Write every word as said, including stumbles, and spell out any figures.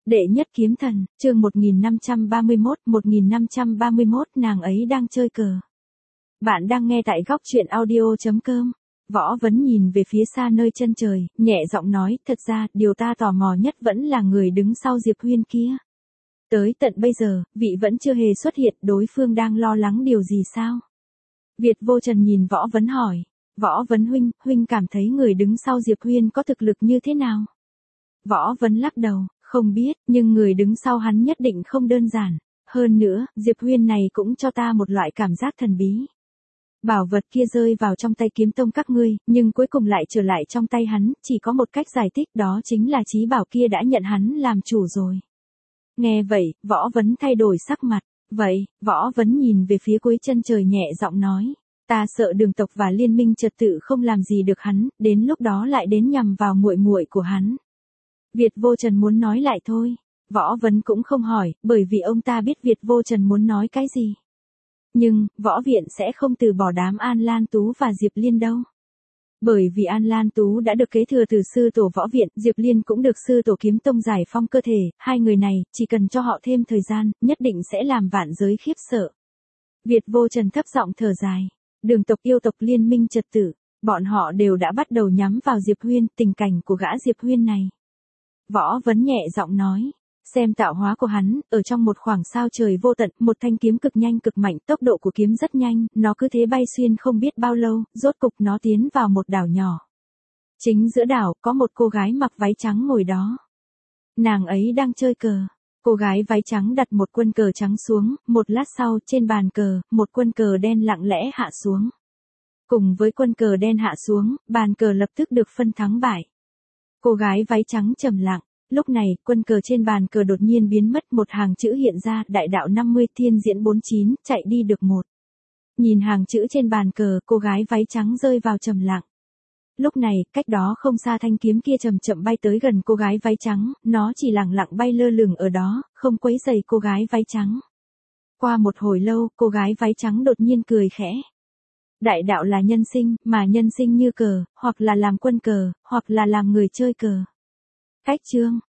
Đệ nhất kiếm thần, chương một nghìn năm trăm ba mươi mốt, một nghìn năm trăm ba mươi mốt nàng ấy đang chơi cờ. Bạn đang nghe tại góc truyện audio chấm com. Võ Vấn nhìn về phía xa nơi chân trời, nhẹ giọng nói, thật ra, điều ta tò mò nhất vẫn là người đứng sau Diệp Huyên kia. Tới tận bây giờ, vị vẫn chưa hề xuất hiện, đối phương đang lo lắng điều gì sao? Việt Vô Trần nhìn Võ Vấn hỏi, Võ Vấn huynh, huynh cảm thấy người đứng sau Diệp Huyên có thực lực như thế nào? Võ Vấn lắc đầu, không biết, nhưng người đứng sau hắn nhất định không đơn giản. Hơn nữa, Diệp Huyên này cũng cho ta một loại cảm giác thần bí. Bảo vật kia rơi vào trong tay kiếm tông các ngươi, nhưng cuối cùng lại trở lại trong tay hắn, chỉ có một cách giải thích, đó chính là chí bảo kia đã nhận hắn làm chủ rồi. Nghe vậy, Võ Vấn thay đổi sắc mặt. Vậy, Võ Vấn nhìn về phía cuối chân trời nhẹ giọng nói, ta sợ Đường tộc và liên minh trật tự không làm gì được hắn, đến lúc đó lại đến nhằm vào muội muội của hắn. Việt Vô Trần muốn nói lại thôi. Võ Vấn cũng không hỏi, bởi vì ông ta biết Việt Vô Trần muốn nói cái gì. Nhưng, Võ Viện sẽ không từ bỏ đám An Lan Tú và Diệp Liên đâu. Bởi vì An Lan Tú đã được kế thừa từ sư tổ Võ Viện, Diệp Liên cũng được sư tổ Kiếm Tông giải phong cơ thể, hai người này, chỉ cần cho họ thêm thời gian, nhất định sẽ làm vạn giới khiếp sợ. Việt Vô Trần thấp giọng thở dài. Đường tộc, yêu tộc, liên minh trật tự, bọn họ đều đã bắt đầu nhắm vào Diệp Huyên, tình cảnh của gã Diệp Huyên này. Võ Vấn nhẹ giọng nói, xem tạo hóa của hắn, ở trong một khoảng sao trời vô tận, một thanh kiếm cực nhanh cực mạnh, tốc độ của kiếm rất nhanh, nó cứ thế bay xuyên không biết bao lâu, rốt cục nó tiến vào một đảo nhỏ. Chính giữa đảo, có một cô gái mặc váy trắng ngồi đó. Nàng ấy đang chơi cờ. Cô gái váy trắng đặt một quân cờ trắng xuống, một lát sau, trên bàn cờ, một quân cờ đen lặng lẽ hạ xuống. Cùng với quân cờ đen hạ xuống, bàn cờ lập tức được phân thắng bại. Cô gái váy trắng trầm lặng, lúc này, quân cờ trên bàn cờ đột nhiên biến mất, một hàng chữ hiện ra, đại đạo năm mươi, thiên diễn bốn mươi chín, chạy đi được một. Nhìn hàng chữ trên bàn cờ, cô gái váy trắng rơi vào trầm lặng. Lúc này, cách đó không xa thanh kiếm kia chậm chậm bay tới gần cô gái váy trắng, nó chỉ lặng lặng bay lơ lửng ở đó, không quấy rầy cô gái váy trắng. Qua một hồi lâu, cô gái váy trắng đột nhiên cười khẽ. Đại đạo là nhân sinh, mà nhân sinh như cờ, hoặc là làm quân cờ, hoặc là làm người chơi cờ. Cách chương